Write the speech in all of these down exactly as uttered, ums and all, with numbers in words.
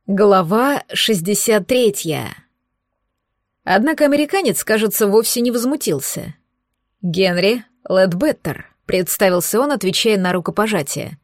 Глава шестьдесят третья. Однако американец, кажется, вовсе не возмутился. «Генри Ледбеттер», — представился он, отвечая на рукопожатие.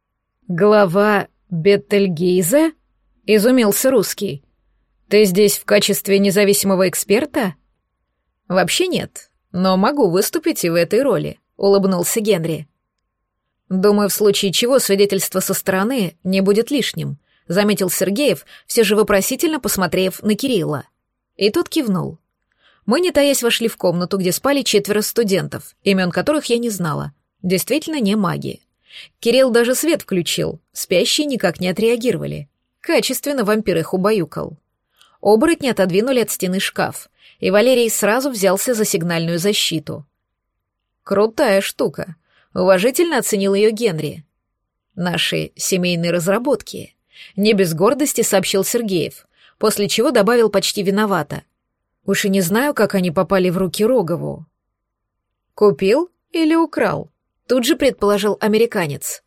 «Глава Бетельгейза?» — изумился русский. «Ты здесь в качестве независимого эксперта?» «Вообще нет, но могу выступить и в этой роли», — улыбнулся Генри. «Думаю, в случае чего свидетельство со стороны не будет лишним», — заметил Сергеев, все же вопросительно посмотрев на Кирилла. И тот кивнул. Мы, не таясь, вошли в комнату, где спали четверо студентов, имен которых я не знала. Действительно не маги. Кирилл даже свет включил, спящие никак не отреагировали. Качественно вампир их убаюкал. Оборотни отодвинули от стены шкаф, и Валерий сразу взялся за сигнальную защиту. «Крутая штука», — уважительно оценил ее Генри. «Наши семейные разработки», — не без гордости сообщил Сергеев, после чего добавил почти виновато. «Уж и не знаю, как они попали в руки Рогову». «Купил или украл?» — тут же предположил американец.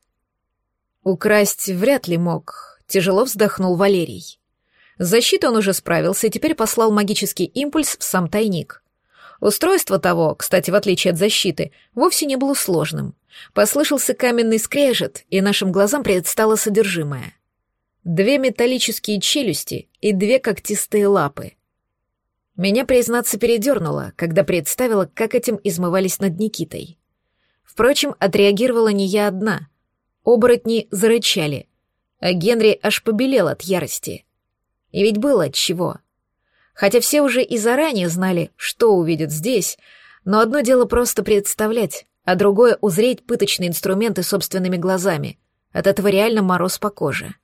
«Украсть вряд ли мог», — тяжело вздохнул Валерий. С защитой он уже справился и теперь послал магический импульс в сам тайник. Устройство того, кстати, в отличие от защиты, вовсе не было сложным. Послышался каменный скрежет, и нашим глазам предстало содержимое. Две металлические челюсти и две когтистые лапы. Меня, признаться, передернуло, когда представила, как этим измывались над Никитой. Впрочем, отреагировала не я одна. Оборотни зарычали, а Генри аж побелел от ярости. И ведь было отчего. Хотя все уже и заранее знали, что увидят здесь, но одно дело просто представлять, а другое — узреть пыточные инструменты собственными глазами. От этого реально мороз по коже.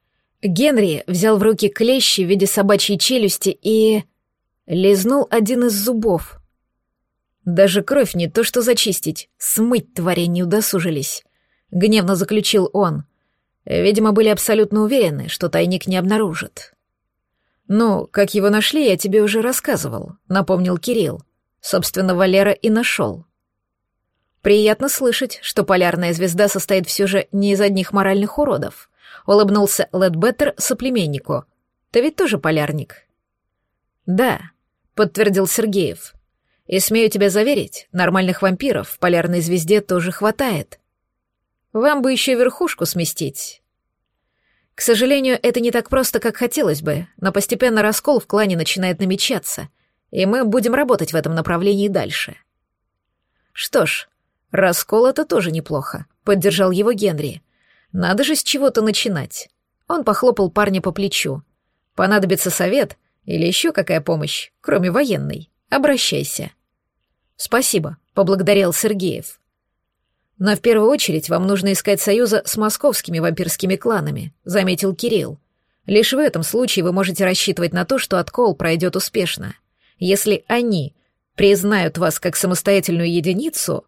Генри взял в руки клещи в виде собачьей челюсти и... лизнул один из зубов. Даже кровь не то что зачистить, смыть твари не удосужились. Гневно заключил он. Видимо, были абсолютно уверены, что тайник не обнаружат. «Ну, как его нашли, я тебе уже рассказывал», — напомнил Кирилл. Собственно, Валера и нашел. «Приятно слышать, что полярная звезда состоит все же не из одних моральных уродов», — улыбнулся Ледбеттер соплеменнику. «Ты ведь тоже полярник?» «Да», — подтвердил Сергеев. «И смею тебя заверить, нормальных вампиров в полярной звезде тоже хватает. Вам бы еще верхушку сместить». К сожалению, это не так просто, как хотелось бы, но постепенно раскол в клане начинает намечаться, и мы будем работать в этом направлении дальше. «Что ж, раскол — это тоже неплохо», — поддержал его Генри. «Надо же с чего-то начинать». Он похлопал парня по плечу. «Понадобится совет или еще какая помощь, кроме военной? Обращайся». «Спасибо», — поблагодарил Сергеев. «Но в первую очередь вам нужно искать союза с московскими вампирскими кланами», — заметил Кирилл. «Лишь в этом случае вы можете рассчитывать на то, что откол пройдет успешно. Если они признают вас как самостоятельную единицу...»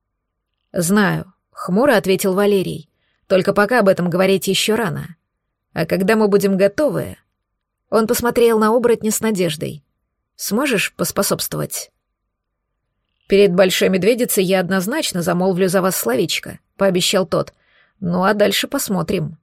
«Знаю», — хмуро ответил Валерий. «Только пока об этом говорить еще рано. А когда мы будем готовы...» Он посмотрел на оборотня с надеждой. «Сможешь поспособствовать?» «Перед Большой Медведицей я однозначно замолвлю за вас словечко», — пообещал тот. «Ну а дальше посмотрим».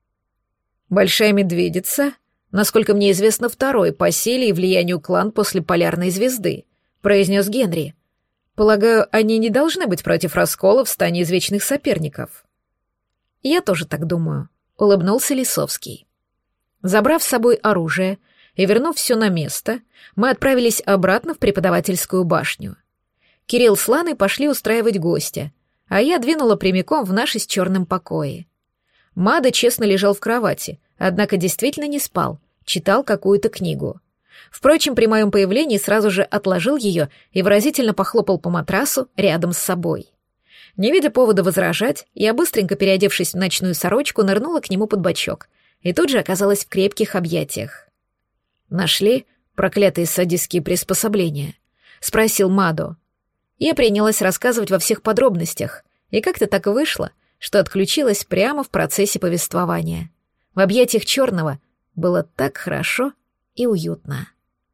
«Большая Медведица, насколько мне известно, второй по силе и влиянию клан после Полярной звезды», — произнес Генри. «Полагаю, они не должны быть против раскола в стане извечных соперников». «Я тоже так думаю», — улыбнулся Лисовский. Забрав с собой оружие и вернув все на место, мы отправились обратно в преподавательскую башню. Кирилл с Ланой пошли устраивать гостя, а я двинула прямиком в наши с черным покои. Мада честно лежал в кровати, однако действительно не спал, читал какую-то книгу. Впрочем, при моем появлении сразу же отложил ее и выразительно похлопал по матрасу рядом с собой. Не видя повода возражать, я, быстренько переодевшись в ночную сорочку, нырнула к нему под бочок и тут же оказалась в крепких объятиях. «Нашли проклятые садистские приспособления?» — спросил Мадо. Я принялась рассказывать во всех подробностях, и как-то так вышло, что отключилась прямо в процессе повествования. В объятиях черного было так хорошо и уютно.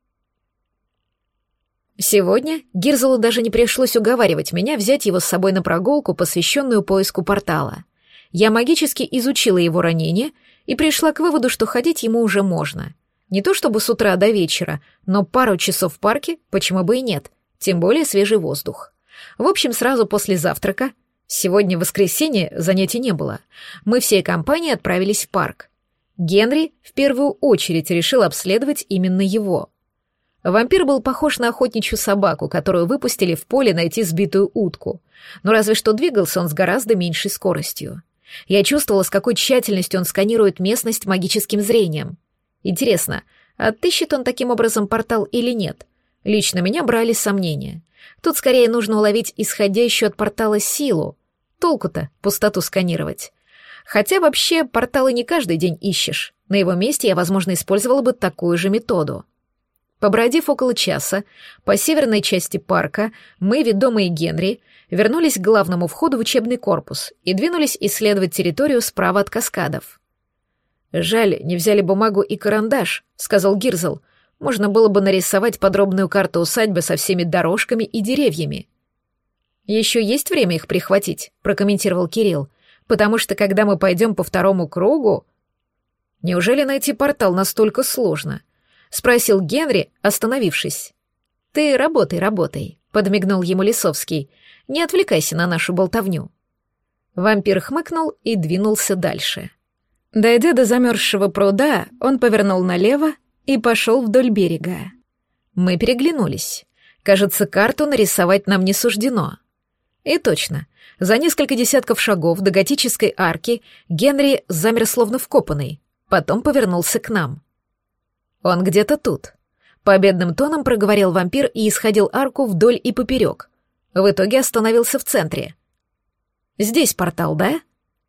Сегодня Гирзелу даже не пришлось уговаривать меня взять его с собой на прогулку, посвященную поиску портала. Я магически изучила его ранение и пришла к выводу, что ходить ему уже можно. Не то чтобы с утра до вечера, но пару часов в парке почему бы и нет, тем более свежий воздух. В общем, сразу после завтрака, сегодня воскресенье, занятий не было, мы всей компанией отправились в парк. Генри в первую очередь решил обследовать именно его. Вампир был похож на охотничью собаку, которую выпустили в поле найти сбитую утку, но разве что двигался он с гораздо меньшей скоростью. Я чувствовала, с какой тщательностью он сканирует местность магическим зрением. Интересно, отыщет он таким образом портал или нет? Лично меня брали сомнения. Тут скорее нужно уловить исходящую от портала силу. Толку-то пустоту сканировать. Хотя вообще порталы не каждый день ищешь. На его месте я, возможно, использовала бы такую же методу. Побродив около часа по северной части парка, мы, ведомые Генри, вернулись к главному входу в учебный корпус и двинулись исследовать территорию справа от каскадов. «Жаль, не взяли бумагу и карандаш», — сказал Гирзл. «Можно было бы нарисовать подробную карту усадьбы со всеми дорожками и деревьями». «Еще есть время их прихватить», — прокомментировал Кирилл, «потому что когда мы пойдем по второму кругу...» «Неужели найти портал настолько сложно?» — спросил Генри, остановившись. «Ты работай, работай», — подмигнул ему Лисовский. «Не отвлекайся на нашу болтовню». Вампир хмыкнул и двинулся дальше. Дойдя до замерзшего пруда, он повернул налево и пошел вдоль берега. Мы переглянулись. Кажется, карту нарисовать нам не суждено. И точно, за несколько десятков шагов до готической арки Генри замер словно вкопанный, потом повернулся к нам. «Он где-то тут», — победным тоном проговорил вампир и исходил арку вдоль и поперек. В итоге остановился в центре. «Здесь портал, да?»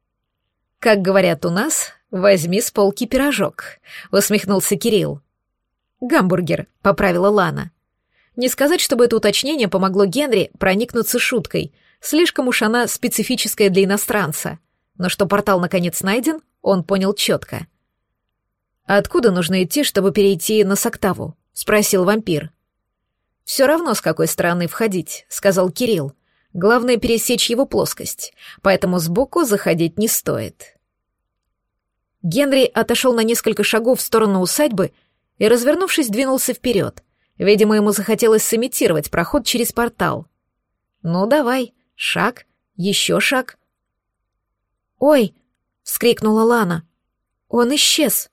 «Как говорят у нас, возьми с полки пирожок», — усмехнулся Кирилл. «Гамбургер», — поправила Лана. Не сказать, чтобы это уточнение помогло Генри проникнуться шуткой, слишком уж она специфическая для иностранца. Но что портал наконец найден, он понял четко. «А откуда нужно идти, чтобы перейти на Соктаву?» — спросил вампир. «Все равно, с какой стороны входить», — сказал Кирилл. «Главное — пересечь его плоскость, поэтому сбоку заходить не стоит». Генри отошел на несколько шагов в сторону усадьбы и, развернувшись, двинулся вперед. Видимо, ему захотелось сымитировать проход через портал. «Ну, давай, шаг, еще шаг». «Ой!» — вскрикнула Лана. «Он исчез!»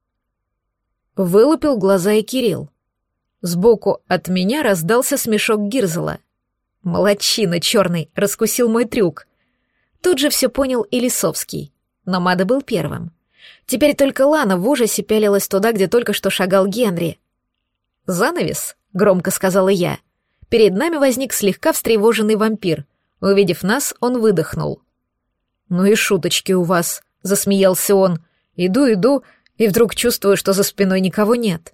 Вылупил глаза и Кирилл. Сбоку от меня раздался смешок Гирзела. «Молодчина черный, раскусил мой трюк». Тут же все понял и Лисовский, но Мада был первым. Теперь только Лана в ужасе пялилась туда, где только что шагал Генри. «Занавес», — громко сказала я. Перед нами возник слегка встревоженный вампир. Увидев нас, он выдохнул. «Ну и шуточки у вас», — засмеялся он. «Иду, иду, и вдруг чувствую, что за спиной никого нет».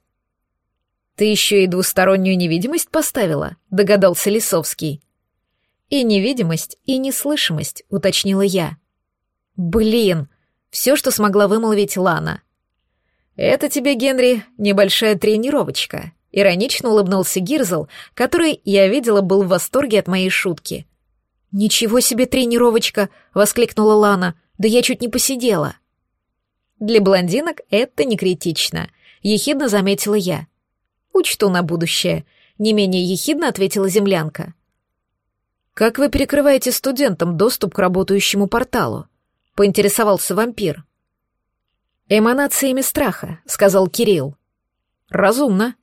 «Ты еще и двустороннюю невидимость поставила?» — догадался Лисовский. «И невидимость, и неслышимость», — уточнила я. «Блин!» — все, что смогла вымолвить Лана. «Это тебе, Генри, небольшая тренировочка», — иронично улыбнулся Гирзл, который, я видела, был в восторге от моей шутки. «Ничего себе тренировочка!» — воскликнула Лана. «Да я чуть не посидела». «Для блондинок это не критично», — ехидно заметила я. «Учту на будущее», — не менее ехидно ответила землянка. «Как вы перекрываете студентам доступ к работающему порталу?» — поинтересовался вампир. «Эманациями страха», — сказал Кирилл. «Разумно».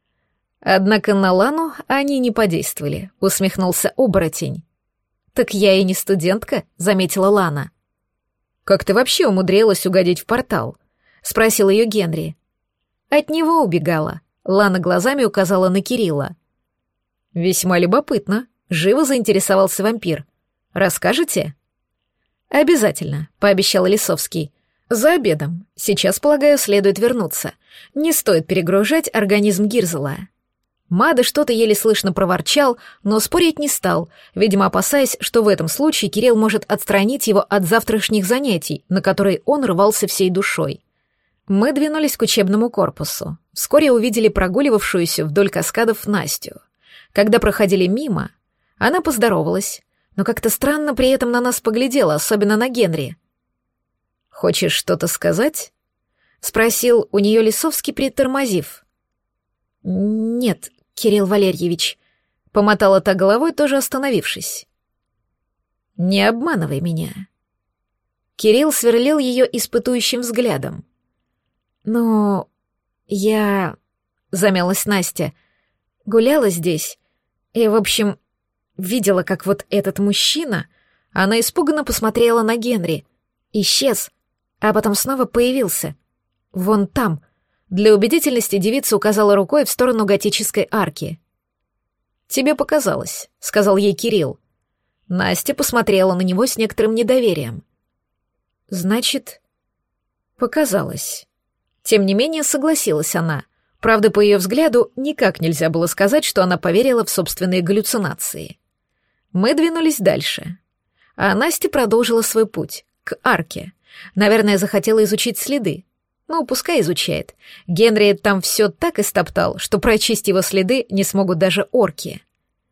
«Однако на Лану они не подействовали», — усмехнулся оборотень. «Так я и не студентка», — заметила Лана. «Как ты вообще умудрилась угодить в портал?» — спросил ее Генри. «От него убегала», — Лана глазами указала на Кирилла. «Весьма любопытно», — живо заинтересовался вампир. «Расскажете?» «Обязательно», — пообещал Лисовский. «За обедом. Сейчас, полагаю, следует вернуться. Не стоит перегружать организм Гирзела». Мада что-то еле слышно проворчал, но спорить не стал, видимо, опасаясь, что в этом случае Кирилл может отстранить его от завтрашних занятий, на которые он рвался всей душой. Мы двинулись к учебному корпусу. Вскоре увидели прогуливавшуюся вдоль каскадов Настю. Когда проходили мимо, она поздоровалась, но как-то странно при этом на нас поглядела, особенно на Генри. «Хочешь что-то сказать?» — спросил у нее Лисовский, притормозив. «Нет, Кирилл Валерьевич», — помотала та головой, тоже остановившись. «Не обманывай меня». Кирилл сверлил ее испытующим взглядом. «Но я...» — замялась Настя. «Гуляла здесь и, в общем, видела, как вот этот мужчина...» Она испуганно посмотрела на Генри. Исчез, а потом снова появился. Вон там. Для убедительности девица указала рукой в сторону готической арки. «Тебе показалось», — сказал ей Кирилл. Настя посмотрела на него с некоторым недоверием. «Значит, показалось». Тем не менее, согласилась она. Правда, по ее взгляду, никак нельзя было сказать, что она поверила в собственные галлюцинации. Мы двинулись дальше. А Настя продолжила свой путь, к арке. Наверное, захотела изучить следы. Ну, пускай изучает. Генри там все так истоптал, что прочесть его следы не смогут даже орки.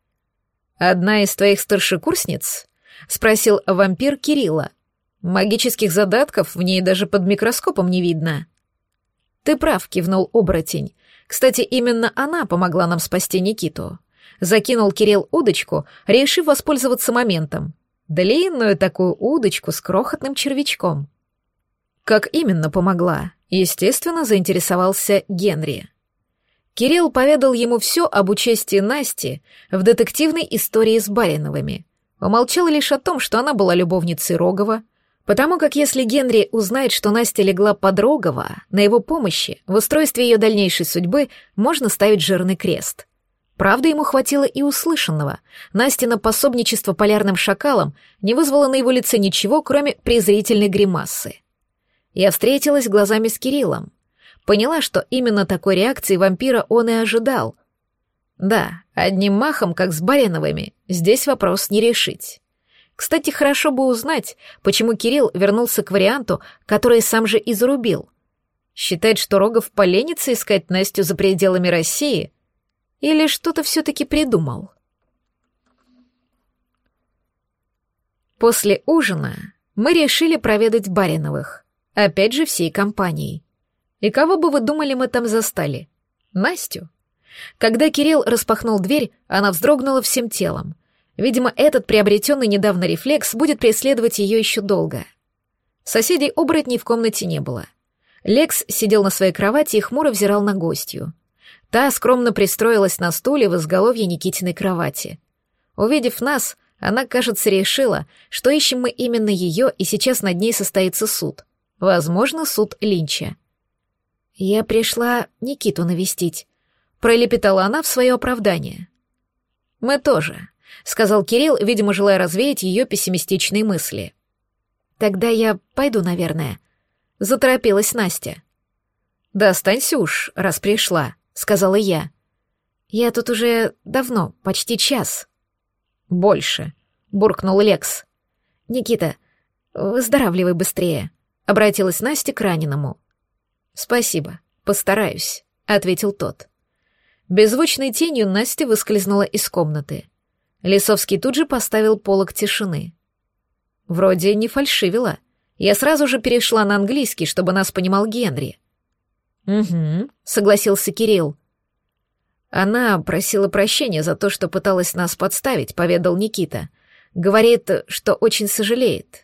«Одна из твоих старшекурсниц?» — спросил вампир Кирилла. «Магических задатков в ней даже под микроскопом не видно». «Ты прав», — кивнул оборотень. «Кстати, именно она помогла нам спасти Никиту». Закинул Кирилл удочку, решив воспользоваться моментом. Длинную такую удочку с крохотным червячком. Как именно помогла? Естественно, заинтересовался Генри. Кирилл поведал ему все об участии Насти в детективной истории с Бариновыми. Умолчал лишь о том, что она была любовницей Рогова, потому как если Генри узнает, что Настя легла под Рогова, на его помощи в устройстве ее дальнейшей судьбы можно ставить жирный крест. Правда, ему хватило и услышанного. Настина пособничество полярным шакалам не вызвало на его лице ничего, кроме презрительной гримасы. Я встретилась глазами с Кириллом. Поняла, что именно такой реакции вампира он и ожидал. Да, одним махом, как с Бариновыми, здесь вопрос не решить. Кстати, хорошо бы узнать, почему Кирилл вернулся к варианту, который сам же и зарубил. Считает, что Рогов поленится искать Настю за пределами России — или что-то все-таки придумал? После ужина мы решили проведать Бариновых, опять же всей компанией. И кого бы вы думали, мы там застали? Настю. Когда Кирилл распахнул дверь, она вздрогнула всем телом. Видимо, этот приобретенный недавно рефлекс будет преследовать ее еще долго. Соседей-оборотней в комнате не было. Лекс сидел на своей кровати и хмуро взирал на гостью. Та скромно пристроилась на стуле в изголовье Никитиной кровати. Увидев нас, она, кажется, решила, что ищем мы именно ее, и сейчас над ней состоится суд. Возможно, суд Линча. «Я пришла Никиту навестить», — пролепетала она в свое оправдание. «Мы тоже», — сказал Кирилл, видимо, желая развеять ее пессимистичные мысли. «Тогда я пойду, наверное», — заторопилась Настя. «Да останься уж, раз пришла», — сказала я. «Я тут уже давно, почти час». «Больше», — буркнул Лекс. «Никита, выздоравливай быстрее», — обратилась Настя к раненому. «Спасибо, постараюсь», — ответил тот. Беззвучной тенью Настя выскользнула из комнаты. Лисовский тут же поставил полог тишины. Вроде не фальшивила. Я сразу же перешла на английский, чтобы нас понимал Генри. «Угу», — согласился Кирилл. «Она просила прощения за то, что пыталась нас подставить», — поведал Никита. «Говорит, что очень сожалеет».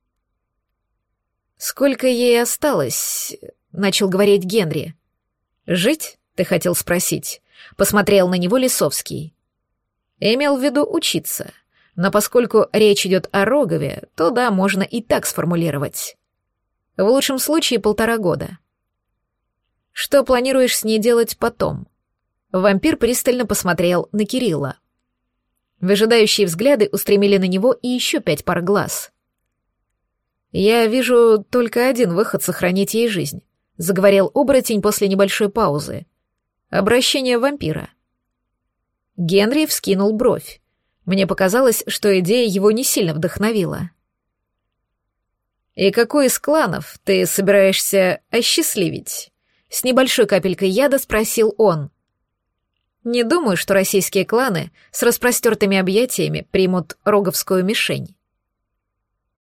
«Сколько ей осталось?» — начал говорить Генри. «Жить?» — ты хотел спросить. Посмотрел на него Лисовский. Имел в виду учиться. Но поскольку речь идет о Рогове, то да, можно и так сформулировать. В лучшем случае полтора года. Что планируешь с ней делать потом? Вампир пристально посмотрел на Кирилла. Выжидающие взгляды устремили на него и еще пять пар глаз. «Я вижу только один выход сохранить ей жизнь», — заговорил оборотень после небольшой паузы. «Обращение вампира». Генри вскинул бровь. Мне показалось, что идея его не сильно вдохновила. «И какой из кланов ты собираешься осчастливить?» С небольшой капелькой яда спросил он. «Не думаю, что российские кланы с распростертыми объятиями примут роговскую мишень».